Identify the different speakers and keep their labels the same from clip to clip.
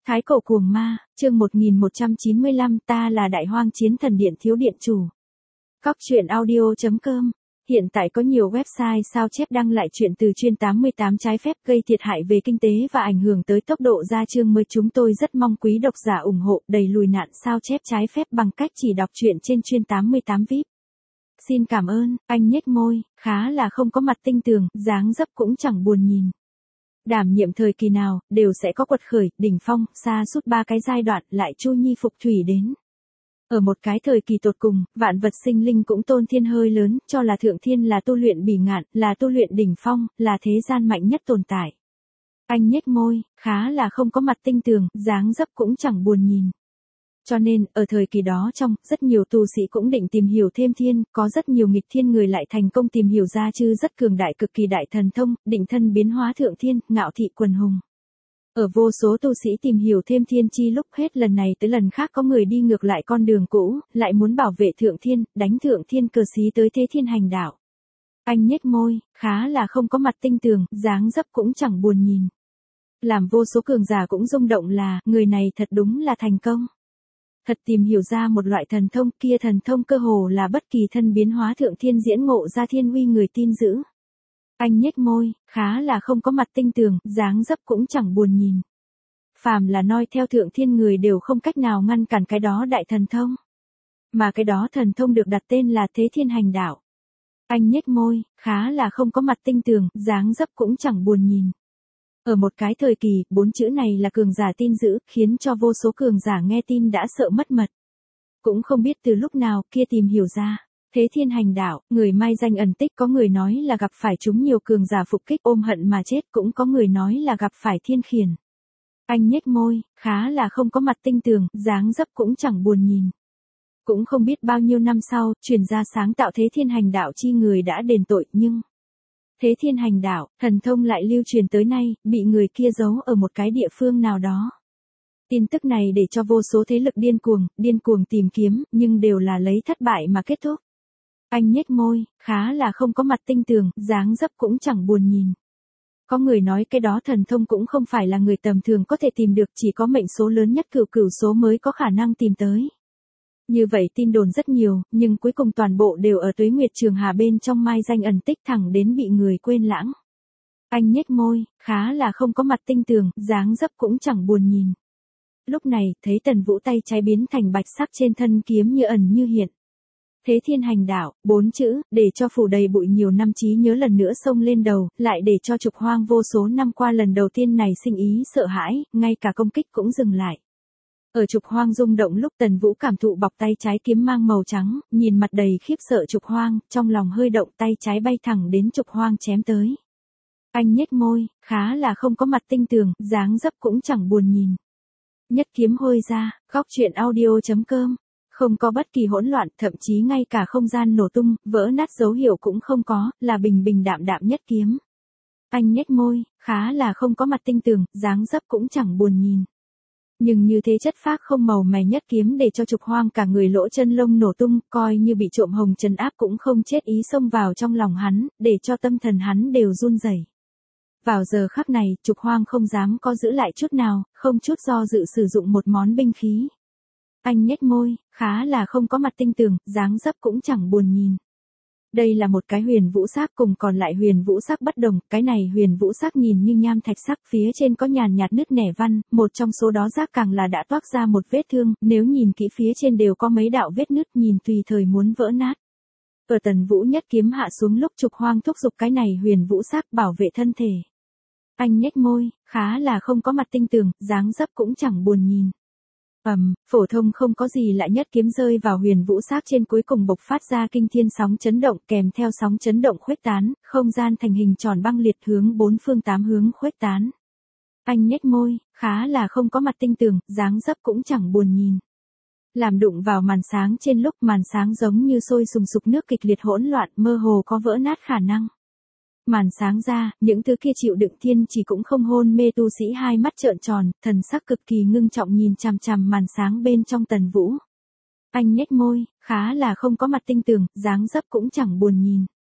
Speaker 1: Thái cổ cuồng ma, chương 1195, ta là đại hoang chiến thần điện thiếu điện chủ. Cóc truyện audio.com. Hiện tại có nhiều website sao chép đăng lại chuyện từ chuyên 88 trái phép gây thiệt hại về kinh tế và ảnh hưởng tới tốc độ ra chương mới. Chúng tôi rất mong quý độc giả ủng hộ đẩy lùi nạn sao chép trái phép bằng cách chỉ đọc truyện trên chuyên 88 VIP. Xin cảm ơn. Anh nhếch môi, khá là không có mặt tinh tường, dáng dấp cũng chẳng buồn nhìn. Đảm nhiệm thời kỳ nào, đều sẽ có quật khởi, đỉnh phong, xa suốt 3 cái giai đoạn, lại chu nhi phục thủy đến. Ở một cái thời kỳ tột cùng, vạn vật sinh linh cũng tôn thiên hơi lớn, cho là thượng thiên là tu luyện bỉ ngạn, là tu luyện đỉnh phong, là thế gian mạnh nhất tồn tại. Anh nhếch môi, khá là không có mặt tinh tường, dáng dấp cũng chẳng buồn nhìn. Cho nên, ở thời kỳ đó rất nhiều tu sĩ cũng định tìm hiểu thêm thiên, có rất nhiều nghịch thiên người lại thành công tìm hiểu ra chư rất cường đại cực kỳ đại thần thông, định thân biến hóa thượng thiên, ngạo thị quần hùng. Ở vô số tu sĩ tìm hiểu thêm thiên chi lúc hết lần này tới lần khác có người đi ngược lại con đường cũ, lại muốn bảo vệ thượng thiên, đánh thượng thiên cờ xí tới thế thiên hành đạo. Anh nhếch môi, khá là không có mặt tinh tường, dáng dấp cũng chẳng buồn nhìn. Làm vô số cường giả cũng rung động là, người này thật đúng là thành công. Thật tìm hiểu ra một loại thần thông, kia thần thông cơ hồ là bất kỳ thân biến hóa thượng thiên diễn ngộ ra thiên uy người tin giữ. Anh nhếch môi, khá là không có mặt tinh tường, dáng dấp cũng chẳng buồn nhìn. Phàm là noi theo thượng thiên người đều không cách nào ngăn cản cái đó đại thần thông. Mà cái đó thần thông được đặt tên là thế thiên hành đạo. Anh nhếch môi, khá là không có mặt tinh tường, dáng dấp cũng chẳng buồn nhìn. Ở một cái thời kỳ, 4 chữ này là cường giả tin giữ, khiến cho vô số cường giả nghe tin đã sợ mất mật. Cũng không biết từ lúc nào kia tìm hiểu ra. Thế thiên hành đạo, người mai danh ẩn tích, có người nói là gặp phải chúng nhiều cường giả phục kích ôm hận mà chết, cũng có người nói là gặp phải thiên khiển. Anh nhếch môi, khá là không có mặt tinh tường, dáng dấp cũng chẳng buồn nhìn. Cũng không biết bao nhiêu năm sau, truyền ra sáng tạo thế thiên hành đạo chi người đã đền tội, nhưng thế thiên hành đạo, thần thông lại lưu truyền tới nay, bị người kia giấu ở một cái địa phương nào đó. Tin tức này để cho vô số thế lực điên cuồng tìm kiếm, nhưng đều là lấy thất bại mà kết thúc. Anh nhếch môi, khá là không có mặt tinh tường, dáng dấp cũng chẳng buồn nhìn. Có người nói cái đó thần thông cũng không phải là người tầm thường có thể tìm được, chỉ có mệnh số lớn nhất cửu số mới có khả năng tìm tới. Như vậy tin đồn rất nhiều, nhưng cuối cùng toàn bộ đều ở Tuế Nguyệt Trường Hà bên trong mai danh ẩn tích thẳng đến bị người quên lãng. Anh nhếch môi, khá là không có mặt tinh tường, dáng dấp cũng chẳng buồn nhìn. Lúc này, thấy Tần Vũ tay trái biến thành bạch sắc trên thân kiếm như ẩn như hiện. Thế thiên hành đạo, 4 chữ, để cho phủ đầy bụi nhiều năm trí nhớ lần nữa xông lên đầu, lại để cho Trục Hoang vô số năm qua lần đầu tiên này sinh ý sợ hãi, ngay cả công kích cũng dừng lại. Ở Trục Hoang rung động lúc Tần Vũ cảm thụ bọc tay trái kiếm mang màu trắng, nhìn mặt đầy khiếp sợ Trục Hoang, trong lòng hơi động, tay trái bay thẳng đến Trục Hoang chém tới. Anh nhếch môi, khá là không có mặt tinh tường, dáng dấp cũng chẳng buồn nhìn. Nhất kiếm hôi ra, Cóc truyện audio.com. Không có bất kỳ hỗn loạn, thậm chí ngay cả không gian nổ tung, vỡ nát dấu hiệu cũng không có, là bình bình đạm đạm nhất kiếm. Anh nhếch môi, khá là không có mặt tinh tường, dáng dấp cũng chẳng buồn nhìn. Nhưng như thế chất phác không màu mè nhất kiếm để cho Trục Hoang cả người lỗ chân lông nổ tung, coi như bị trộm hồng trấn áp cũng không chết ý xông vào trong lòng hắn, để cho tâm thần hắn đều run rẩy. Vào giờ khắc này, Trục Hoang không dám có giữ lại chút nào, không chút do dự sử dụng một món binh khí. Anh nhếch môi, khá là không có mặt tinh tường, dáng dấp cũng chẳng buồn nhìn. Đây là một cái huyền vũ sắc cùng còn lại huyền vũ sắc bất đồng, cái này huyền vũ sắc nhìn như nham thạch sắc, phía trên có nhàn nhạt nứt nẻ văn, một trong số đó giác càng là đã toác ra một vết thương, nếu nhìn kỹ phía trên đều có mấy đạo vết nứt, nhìn tùy thời muốn vỡ nát. Ở Tần Vũ nhất kiếm hạ xuống lúc Trục Hoang thúc giục cái này huyền vũ sắc bảo vệ thân thể. Anh nhếch môi, khá là không có mặt tinh tường, dáng dấp cũng chẳng buồn nhìn. Phổ thông không có gì lạ, nhất kiếm rơi vào huyền vũ sắc trên cuối cùng bộc phát ra kinh thiên sóng chấn động, kèm theo sóng chấn động khuếch tán, không gian thành hình tròn băng liệt hướng 4 phương 8 hướng khuếch tán. Anh nhếch môi, khá là không có mặt tinh tường, dáng dấp cũng chẳng buồn nhìn. Làm đụng vào màn sáng trên lúc màn sáng giống như sôi sùng sục nước kịch liệt hỗn loạn, mơ hồ có vỡ nát khả năng. Màn sáng ra, những thứ kia chịu đựng thiên chỉ cũng không hôn mê tu sĩ hai mắt trợn tròn, thần sắc cực kỳ ngưng trọng nhìn chằm chằm màn sáng bên trong Tần Vũ. Anh nhếch môi, khá là không có mặt tinh tường, dáng dấp cũng chẳng buồn nhìn.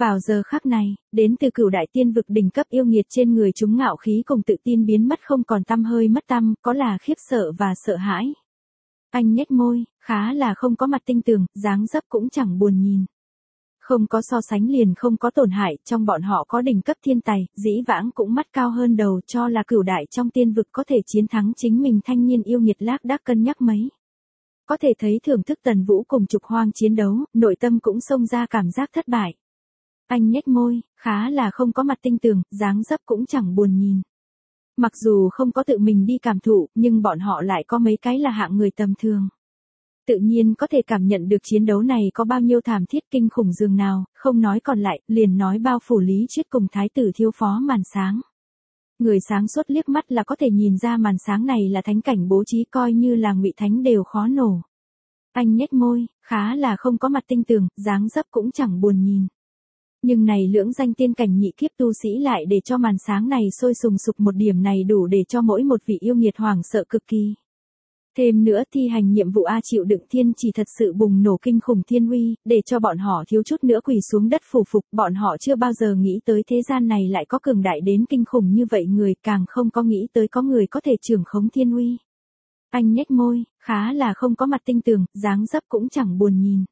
Speaker 1: Vào giờ khắc này, đến từ Cửu Đại Tiên vực đỉnh cấp yêu nghiệt trên người chúng ngạo khí cùng tự tin biến mất không còn tăm hơi mất tăm, có là khiếp sợ và sợ hãi. Anh nhếch môi, khá là không có mặt tinh tường, dáng dấp cũng chẳng buồn nhìn. Không có so sánh liền không có tổn hại, trong bọn họ có đỉnh cấp thiên tài, dĩ vãng cũng mắt cao hơn đầu, cho là cửu đại trong tiên vực có thể chiến thắng chính mình thanh niên yêu nghiệt lác đác cân nhắc mấy. Có thể thấy thưởng thức Tần Vũ cùng Trục Hoang chiến đấu, nội tâm cũng xông ra cảm giác thất bại. Anh nhếch môi, khá là không có mặt tinh tường, dáng dấp cũng chẳng buồn nhìn. Mặc dù không có tự mình đi cảm thụ, nhưng bọn họ lại có mấy cái là hạng người tầm thường. Tự nhiên có thể cảm nhận được chiến đấu này có bao nhiêu thảm thiết kinh khủng dường nào, không nói còn lại, liền nói bao phủ Lý Triết cùng thái tử thiếu phó màn sáng. Người sáng suốt liếc mắt là có thể nhìn ra màn sáng này là thánh cảnh bố trí, coi như là ngụy thánh đều khó nổ. Anh nhếch môi, khá là không có mặt tinh tường, dáng dấp cũng chẳng buồn nhìn. Nhưng này lưỡng danh tiên cảnh nhị kiếp tu sĩ lại để cho màn sáng này sôi sùng sục, một điểm này đủ để cho mỗi một vị yêu nghiệt hoảng sợ cực kỳ. Thêm nữa thi hành nhiệm vụ A chịu đựng thiên chỉ thật sự bùng nổ kinh khủng thiên uy, để cho bọn họ thiếu chút nữa quỳ xuống đất phủ phục, bọn họ chưa bao giờ nghĩ tới thế gian này lại có cường đại đến kinh khủng như vậy người, càng không có nghĩ tới có người có thể trưởng khống thiên uy. Anh nhếch môi, khá là không có mặt tinh tường, dáng dấp cũng chẳng buồn nhìn.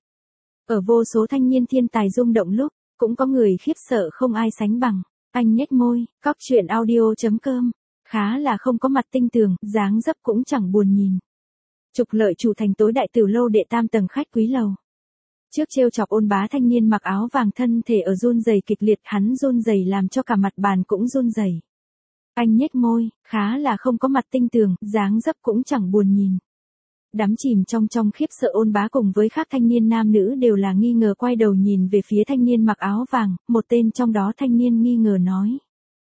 Speaker 1: Ở vô số thanh niên thiên tài rung động lúc, cũng có người khiếp sợ không ai sánh bằng. Anh nhếch môi, cóc truyện audio.com, khá là không có mặt tinh tường, dáng dấp cũng chẳng buồn nhìn. Trục Lợi chủ thành tối đại tử lâu đệ tam tầng khách quý lầu. Trước trêu chọc ôn bá thanh niên mặc áo vàng thân thể ở run rẩy kịch liệt, hắn run rẩy làm cho cả mặt bàn cũng run rẩy. Anh nhếch môi, khá là không có mặt tinh tường, dáng dấp cũng chẳng buồn nhìn. Đắm chìm trong khiếp sợ ôn bá cùng với các thanh niên nam nữ đều là nghi ngờ quay đầu nhìn về phía thanh niên mặc áo vàng, một tên trong đó thanh niên nghi ngờ nói.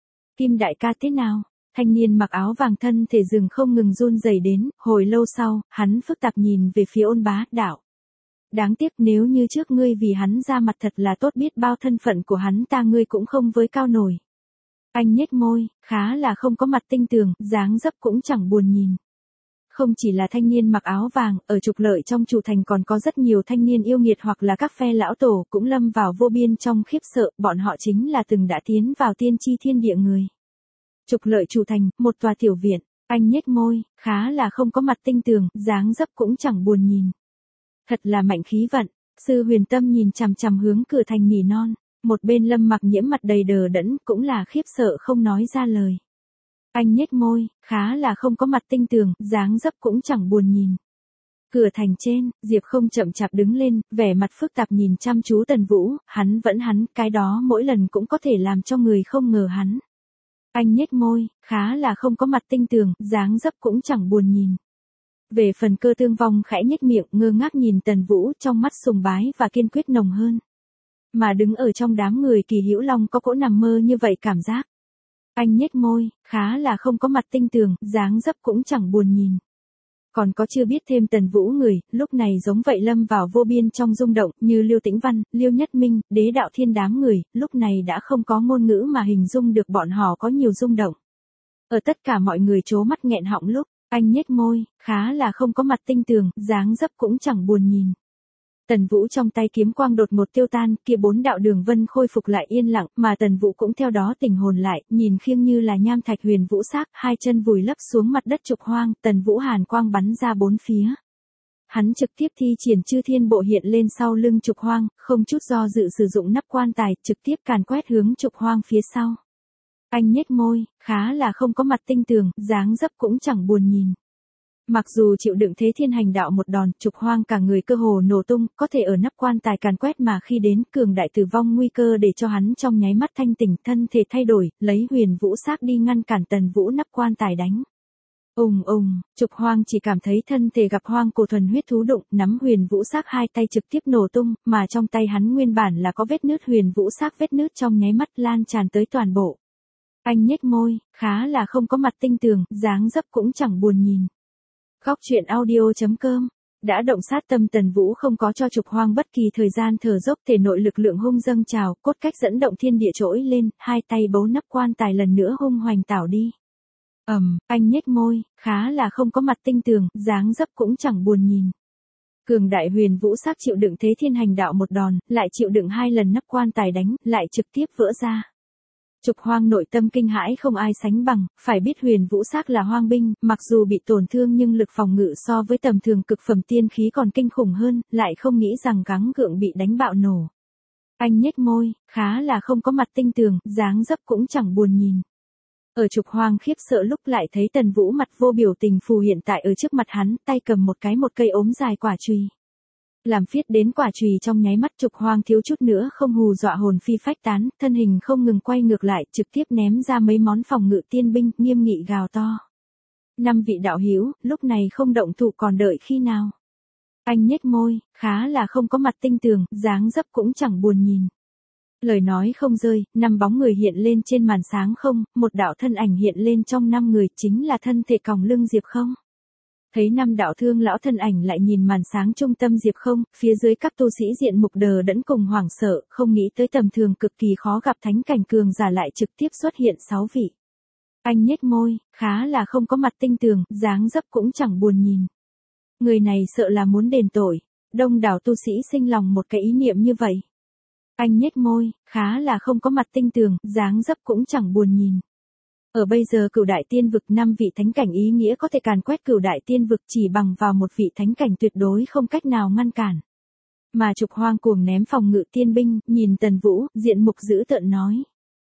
Speaker 1: Kim đại ca thế nào? Thanh niên mặc áo vàng thân thể dừng không ngừng run rẩy đến, hồi lâu sau, hắn phức tạp nhìn về phía ôn bá, đạo. Đáng tiếc nếu như trước ngươi vì hắn ra mặt thật là tốt, biết bao thân phận của hắn ta ngươi cũng không với cao nổi. Anh nhếch môi, khá là không có mặt tinh tường, dáng dấp cũng chẳng buồn nhìn. Không chỉ là thanh niên mặc áo vàng, ở Trục Lợi trong chủ thành còn có rất nhiều thanh niên yêu nghiệt hoặc là các phe lão tổ cũng lâm vào vô biên trong khiếp sợ, bọn họ chính là từng đã tiến vào tiên tri thiên địa người. Trục Lợi chủ thành, một tòa tiểu viện, anh nhếch môi, khá là không có mặt tinh tường, dáng dấp cũng chẳng buồn nhìn. Thật là mạnh khí vận, Sư Huyền Tâm nhìn chằm chằm hướng cửa thành nỉ non, một bên Lâm Mặc Nhiễm mặt đầy đờ đẫn cũng là khiếp sợ không nói ra lời. Anh nhếch môi, khá là không có mặt tinh tường, dáng dấp cũng chẳng buồn nhìn. Cửa thành trên, Diệp Không chậm chạp đứng lên, vẻ mặt phức tạp nhìn chăm chú Tần Vũ, hắn, cái đó mỗi lần cũng có thể làm cho người không ngờ hắn. Anh nhếch môi, khá là không có mặt tinh tường, dáng dấp cũng chẳng buồn nhìn. Về phần Cơ Tương Vong khẽ nhếch miệng, ngơ ngác nhìn Tần Vũ, trong mắt sùng bái và kiên quyết nồng hơn. Mà đứng ở trong đám người Kỳ Hữu Long có cỗ nằm mơ như vậy cảm giác. Anh nhếch môi, khá là không có mặt tinh tường, dáng dấp cũng chẳng buồn nhìn. Còn có chưa biết thêm Tần Vũ người, lúc này giống vậy lâm vào vô biên trong rung động, như Liêu Tĩnh Văn, Liêu Nhất Minh, Đế Đạo Thiên đám người, lúc này đã không có ngôn ngữ mà hình dung được bọn họ có nhiều rung động. Ở tất cả mọi người trố mắt nghẹn họng lúc, anh nhếch môi, khá là không có mặt tinh tường, dáng dấp cũng chẳng buồn nhìn. Tần Vũ trong tay kiếm quang đột ngột tiêu tan, kia bốn đạo đường vân khôi phục lại yên lặng, mà Tần Vũ cũng theo đó tỉnh hồn lại, nhìn khiêng như là nham thạch huyền vũ xác, hai chân vùi lấp xuống mặt đất Trục Hoang, Tần Vũ hàn quang bắn ra bốn phía. Hắn trực tiếp thi triển Chư Thiên Bộ hiện lên sau lưng Trục Hoang, không chút do dự sử dụng nắp quan tài, trực tiếp càn quét hướng Trục Hoang phía sau. Anh nhếch môi, khá là không có mặt tinh tường, dáng dấp cũng chẳng buồn nhìn. Mặc dù chịu đựng thế thiên hành đạo một đòn, Trục Hoang cả người cơ hồ nổ tung, có thể ở nắp quan tài càn quét mà khi đến cường đại tử vong nguy cơ để cho hắn trong nháy mắt thanh tỉnh, thân thể thay đổi, lấy huyền vũ xác đi ngăn cản Tần Vũ nắp quan tài đánh. Trục Hoang chỉ cảm thấy thân thể gặp hoang cổ thuần huyết thú đụng, nắm huyền vũ xác hai tay trực tiếp nổ tung, mà trong tay hắn nguyên bản là có vết nứt, huyền vũ xác vết nứt trong nháy mắt lan tràn tới toàn bộ. Anh nhếch môi, khá là không có mặt tinh tường, dáng dấp cũng chẳng buồn nhìn. Góc truyện audio.com, đã động sát tâm Tần Vũ không có cho Trục Hoang bất kỳ thời gian thở dốc, thể nội lực lượng hung dâng trào, cốt cách dẫn động thiên địa trỗi lên, hai tay bấu nắp quan tài lần nữa hung hoành tảo đi. Anh nhếch môi, khá là không có mặt tinh tường, dáng dấp cũng chẳng buồn nhìn. Cường đại huyền vũ sắc chịu đựng thế thiên hành đạo một đòn, lại chịu đựng 2 lần nắp quan tài đánh, lại trực tiếp vỡ ra. Trục Hoang nội tâm kinh hãi không ai sánh bằng, phải biết huyền vũ sắc là hoang binh, mặc dù bị tổn thương nhưng lực phòng ngự so với tầm thường cực phẩm tiên khí còn kinh khủng hơn, lại không nghĩ rằng gắng gượng bị đánh bạo nổ. Anh nhếch môi, khá là không có mặt tinh tường, dáng dấp cũng chẳng buồn nhìn. Ở Trục Hoang khiếp sợ lúc lại thấy Tần Vũ mặt vô biểu tình phù hiện tại ở trước mặt hắn, tay cầm một cây ốm dài quả chùy. Làm phiết đến quả chùy trong nháy mắt Trục Hoang thiếu chút nữa không hù dọa hồn phi phách tán, thân hình không ngừng quay ngược lại, trực tiếp ném ra mấy món phòng ngự tiên binh, nghiêm nghị gào to. 5 vị đạo hữu, lúc này không động thủ còn đợi khi nào? Anh nhếch môi, khá là không có mặt tinh tường, dáng dấp cũng chẳng buồn nhìn. Lời nói không rơi, 5 bóng người hiện lên trên màn sáng không, một đạo thân ảnh hiện lên trong 5 người, chính là thân thể còng lưng Diệp Không. Thấy 5 đạo thương lão thân ảnh lại nhìn màn sáng trung tâm Diệp Không, phía dưới các tu sĩ diện mục đờ đẫn cùng hoảng sợ, không nghĩ tới tầm thường cực kỳ khó gặp thánh cảnh cường giả lại trực tiếp xuất hiện 6 vị. Anh nhếch môi, khá là không có mặt tinh tường, dáng dấp cũng chẳng buồn nhìn. Người này sợ là muốn đền tội, đông đảo tu sĩ sinh lòng một cái ý niệm như vậy. Anh nhếch môi, khá là không có mặt tinh tường, dáng dấp cũng chẳng buồn nhìn. Ở bây giờ Cửu Đại Tiên Vực 5 vị thánh cảnh ý nghĩa có thể càn quét Cửu Đại Tiên Vực chỉ bằng vào một vị thánh cảnh tuyệt đối không cách nào ngăn cản. Mà Trục Hoang cuồng ném phòng ngự tiên binh, nhìn Tần Vũ, diện mục dữ tợn nói.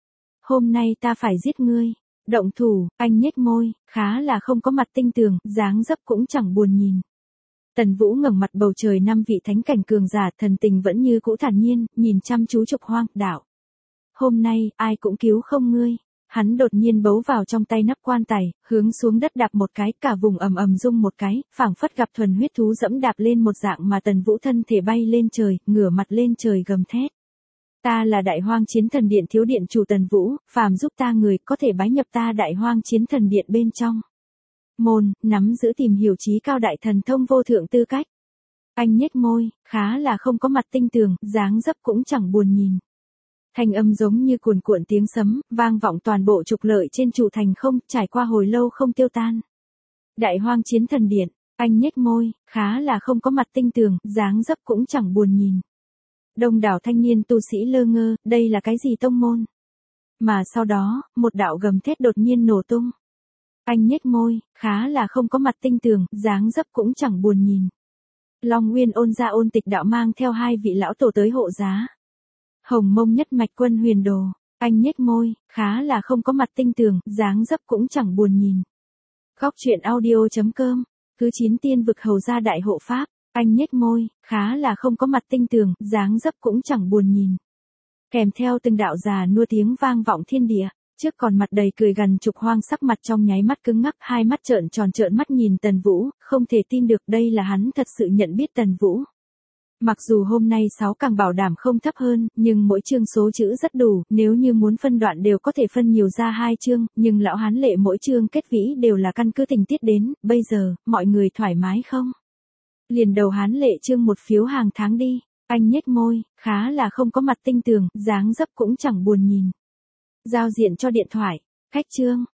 Speaker 1: Hôm nay ta phải giết ngươi. Động thủ, anh nhếch môi, khá là không có mặt tinh tường, dáng dấp cũng chẳng buồn nhìn. Tần Vũ ngẩng mặt bầu trời 5 vị thánh cảnh cường giả, thần tình vẫn như cũ thản nhiên, nhìn chăm chú Trục Hoang, đạo. Hôm nay, ai cũng cứu không ngươi. Hắn đột nhiên bấu vào trong tay nắp quan tài, hướng xuống đất đạp một cái, cả vùng ầm ầm rung một cái, phảng phất gặp thuần huyết thú dẫm đạp lên một dạng mà Tần Vũ thân thể bay lên trời, ngửa mặt lên trời gầm thét. Ta là Đại Hoang Chiến Thần Điện thiếu điện chủ Tần Vũ, phàm giúp ta người có thể bái nhập ta Đại Hoang Chiến Thần Điện bên trong. Môn, nắm giữ tìm hiểu trí cao đại thần thông vô thượng tư cách. Anh nhếch môi, khá là không có mặt tinh tường, dáng dấp cũng chẳng buồn nhìn. Thanh âm giống như cuồn cuộn tiếng sấm, vang vọng toàn bộ trục lợi trên trụ thành không, trải qua hồi lâu không tiêu tan. Đại Hoang Chiến Thần Điện, anh nhếch môi, khá là không có mặt tinh tường, dáng dấp cũng chẳng buồn nhìn. Đông đảo thanh niên tu sĩ lơ ngơ, đây là cái gì tông môn? Mà sau đó, một đạo gầm thét đột nhiên nổ tung. Anh nhếch môi, khá là không có mặt tinh tường, dáng dấp cũng chẳng buồn nhìn. Long Nguyên Ôn Gia Ôn Tịch đạo mang theo 2 vị lão tổ tới hộ giá. Hồng Mông Nhất Mạch Quân Huyền Đồ, anh nhếch môi, khá là không có mặt tinh tường, dáng dấp cũng chẳng buồn nhìn. Góc truyện audio.com, thứ 9 tiên vực hầu gia đại hộ pháp, anh nhếch môi, khá là không có mặt tinh tường, dáng dấp cũng chẳng buồn nhìn. Kèm theo từng đạo già nua tiếng vang vọng thiên địa, trước còn mặt đầy cười gằn Trục Hoang sắc mặt trong nháy mắt cứng ngắc, hai mắt trợn tròn trợn mắt nhìn Tần Vũ, không thể tin được đây là hắn thật sự nhận biết Tần Vũ. Mặc dù hôm nay 6 càng bảo đảm không thấp hơn, nhưng mỗi chương số chữ rất đủ, nếu như muốn phân đoạn đều có thể phân nhiều ra 2 chương, nhưng lão hán lệ mỗi chương kết vĩ đều là căn cứ tình tiết đến, bây giờ, mọi người thoải mái không? Liền đầu hán lệ chương một phiếu hàng tháng đi, anh nhếch môi, khá là không có mặt tinh tường, dáng dấp cũng chẳng buồn nhìn. Giao diện cho điện thoại, cách chương.